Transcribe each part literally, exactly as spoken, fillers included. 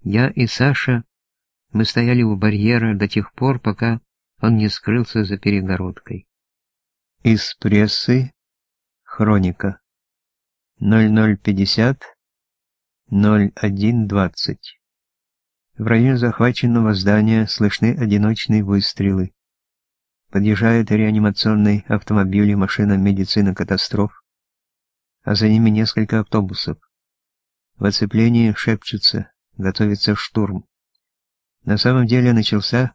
Я и Саша, мы стояли у барьера до тех пор, пока он не скрылся за перегородкой. Из прессы. Хроника. ноль ноль пятьдесят ноль один двадцать. В районе захваченного здания слышны одиночные выстрелы. Подъезжают реанимационный автомобиль и машина медицины катастроф, а за ними несколько автобусов. В оцеплении шепчутся, готовится штурм. На самом деле начался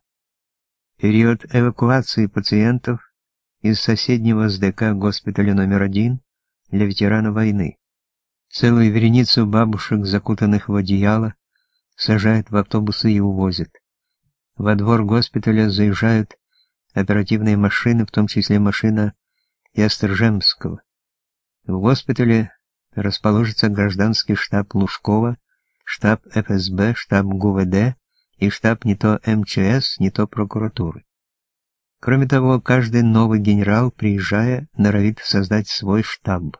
период эвакуации пациентов из соседнего СДК госпиталя номер один для ветеранов войны. Целую вереницу бабушек, закутанных в одеяло, сажают в автобусы и увозят. Во двор госпиталя заезжают оперативные машины, в том числе машина Ястржемского. В госпитале расположится гражданский штаб Лужкова, штаб эф эс бэ, штаб ГУВД и штаб не то эм че эс, не то прокуратуры. Кроме того, каждый новый генерал, приезжая, норовит создать свой штаб.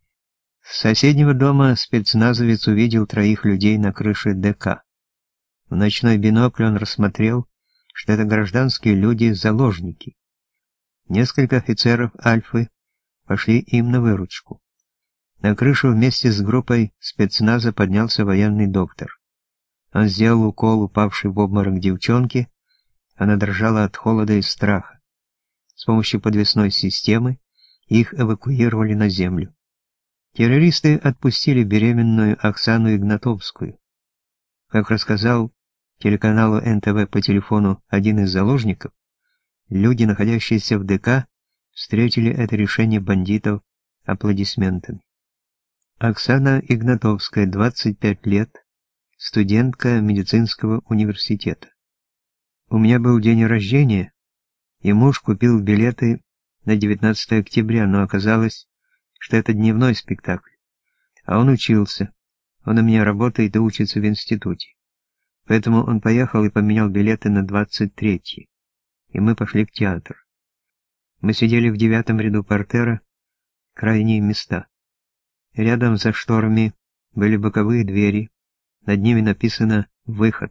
С соседнего дома спецназовец увидел троих людей на крыше ДК. В ночной бинокль он рассмотрел, что это гражданские люди-заложники. Несколько офицеров Альфы пошли им на выручку. На крышу вместе с группой спецназа поднялся военный доктор. Он сделал укол упавшей в обморок девчонке, она дрожала от холода и страха. С помощью подвесной системы их эвакуировали на землю. Террористы отпустили беременную Оксану Игнатовскую. Как рассказал телеканалу эн тэ вэ по телефону один из заложников, люди, находящиеся в ДК, встретили это решение бандитов аплодисментами. Оксана Игнатовская, двадцать пять лет, студентка медицинского университета. У меня был день рождения, и муж купил билеты на девятнадцатое октября, но оказалось, что это дневной спектакль. А он учился. Он у меня работает и учится в институте. Поэтому он поехал и поменял билеты на двадцать третье. И мы пошли в театр. Мы сидели в девятом ряду партера, крайние места. Рядом за шторами были боковые двери, над ними написано «Выход».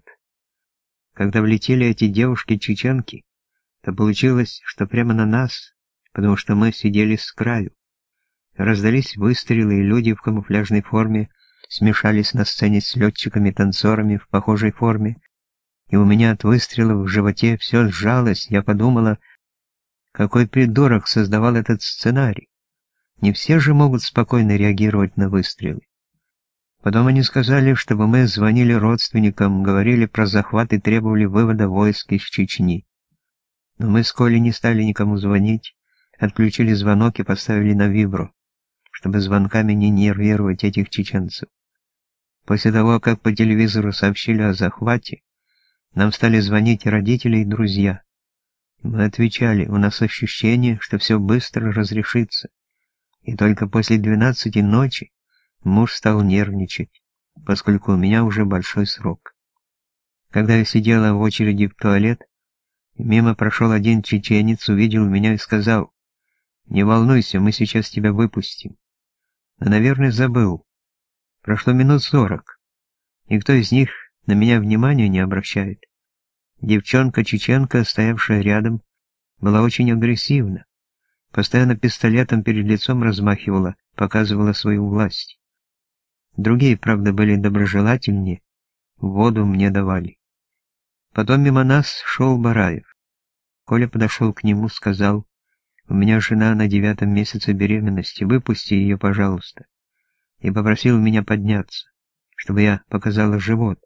Когда влетели эти девушки-чеченки, то получилось, что прямо на нас, потому что мы сидели с краю. Раздались выстрелы, и люди в камуфляжной форме смешались на сцене с летчиками-танцорами в похожей форме, и у меня от выстрелов в животе все сжалось. Я подумала, какой придурок создавал этот сценарий. Не все же могут спокойно реагировать на выстрелы. Потом они сказали, чтобы мы звонили родственникам, говорили про захват и требовали вывода войск из Чечни. Но мы с Колей не стали никому звонить, отключили звонок и поставили на вибро, чтобы звонками не нервировать этих чеченцев. После того, как по телевизору сообщили о захвате, нам стали звонить родители и друзья. Мы отвечали, у нас ощущение, что все быстро разрешится. И только после двенадцати ночи муж стал нервничать, поскольку у меня уже большой срок. Когда я сидела в очереди в туалет, мимо прошел один чеченец, увидел меня и сказал: «Не волнуйся, мы сейчас тебя выпустим». Но, наверное, забыл. Прошло минут сорок. Никто из них на меня внимания не обращает. Девчонка-чеченка, стоявшая рядом, была очень агрессивна. Постоянно пистолетом перед лицом размахивала, показывала свою власть. Другие, правда, были доброжелательнее, воду мне давали. Потом мимо нас шел Бараев. Коля подошел к нему, сказал: «У меня жена на девятом месяце беременности, выпусти ее, пожалуйста». И попросил меня подняться, чтобы я показала живот.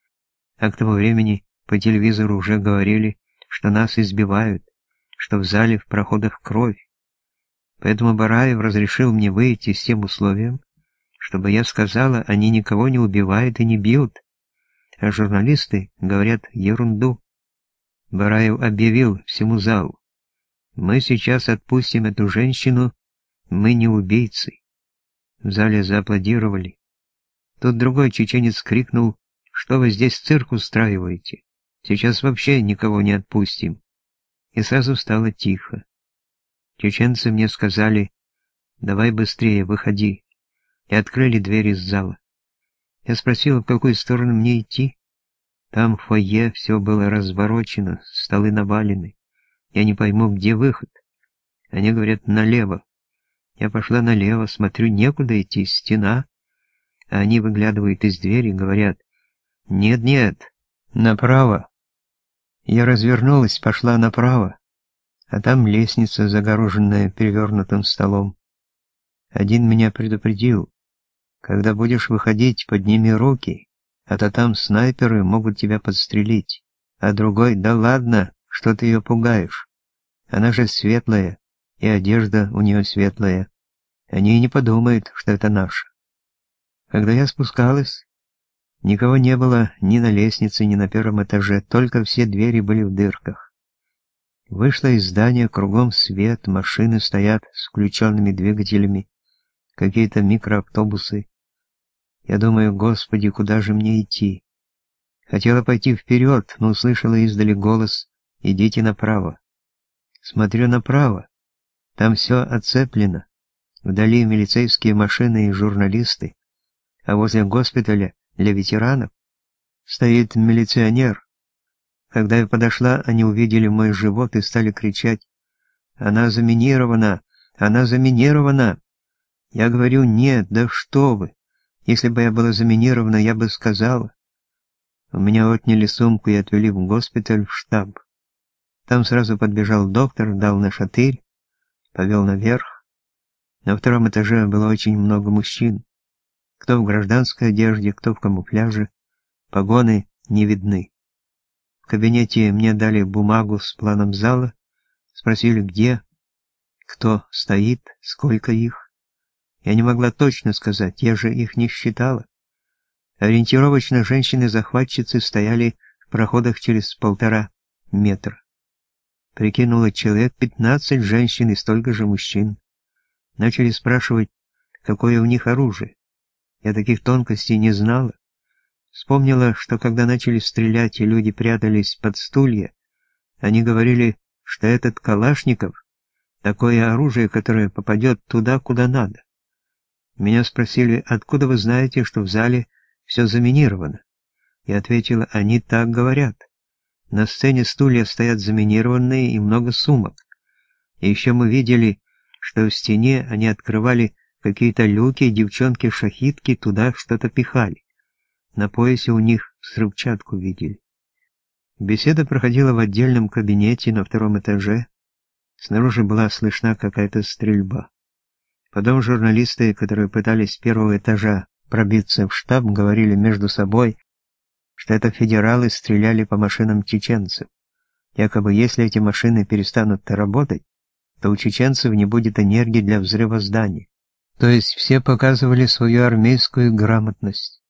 А к тому времени по телевизору уже говорили, что нас избивают, что в зале в проходах кровь. Поэтому Бараев разрешил мне выйти с тем условием, чтобы я сказала, они никого не убивают и не бьют, а журналисты говорят ерунду. Бараев объявил всему залу: «Мы сейчас отпустим эту женщину, мы не убийцы». В зале зааплодировали. Тут другой чеченец крикнул: «Что вы здесь цирк устраиваете? Сейчас вообще никого не отпустим». И сразу стало тихо. Чеченцы мне сказали: «Давай быстрее, выходи», и открыли дверь из зала. Я спросила, в какую сторону мне идти. Там в фойе все было разворочено, столы навалены. Я не пойму, где выход. Они говорят, налево. Я пошла налево, смотрю, некуда идти, стена. А они выглядывают из двери и говорят, нет-нет, направо. Я развернулась, пошла направо, а там лестница, загороженная перевернутым столом. Один меня предупредил, когда будешь выходить, подними руки, а то там снайперы могут тебя подстрелить. А другой, да ладно, что ты ее пугаешь? Она же светлая, и одежда у нее светлая. Они и не подумают, что это наша. Когда я спускалась, никого не было ни на лестнице, ни на первом этаже, только все двери были в дырках. Вышла из здания, кругом свет, машины стоят с включенными двигателями, какие-то микроавтобусы. Я думаю, Господи, куда же мне идти? Хотела пойти вперед, но услышала издали голос «Идите направо». Смотрю направо, там все оцеплено. Вдали милицейские машины и журналисты, а возле госпиталя для ветеранов стоит милиционер. Когда я подошла, они увидели мой живот и стали кричать: «Она заминирована! Она заминирована!» Я говорю: «Нет, да что вы! Если бы я была заминирована, я бы сказала». У меня отняли сумку и отвели в госпиталь, в штаб. Там сразу подбежал доктор, дал на шатырь, повел наверх. На втором этаже было очень много мужчин. Кто в гражданской одежде, кто в камуфляже. Погоны не видны. В кабинете мне дали бумагу с планом зала, спросили, где, кто стоит, сколько их. Я не могла точно сказать, я же их не считала. Ориентировочно женщины-захватчицы стояли в проходах через полтора метра. Прикинула, человек пятнадцать женщин и столько же мужчин. Начали спрашивать, какое у них оружие. Я таких тонкостей не знала. Вспомнила, что когда начали стрелять и люди прятались под стулья, они говорили, что этот Калашников — такое оружие, которое попадет туда, куда надо. Меня спросили, откуда вы знаете, что в зале все заминировано? Я ответила, они так говорят. На сцене стулья стоят заминированные и много сумок. И еще мы видели, что в стене они открывали какие-то люки, и девчонки-шахидки туда что-то пихали. На поясе у них взрывчатку видели. Беседа проходила в отдельном кабинете на втором этаже. Снаружи была слышна какая-то стрельба. Потом журналисты, которые пытались с первого этажа пробиться в штаб, говорили между собой, что это федералы стреляли по машинам чеченцев. Якобы, если эти машины перестанут работать, то у чеченцев не будет энергии для взрыва зданий. То есть все показывали свою армейскую грамотность.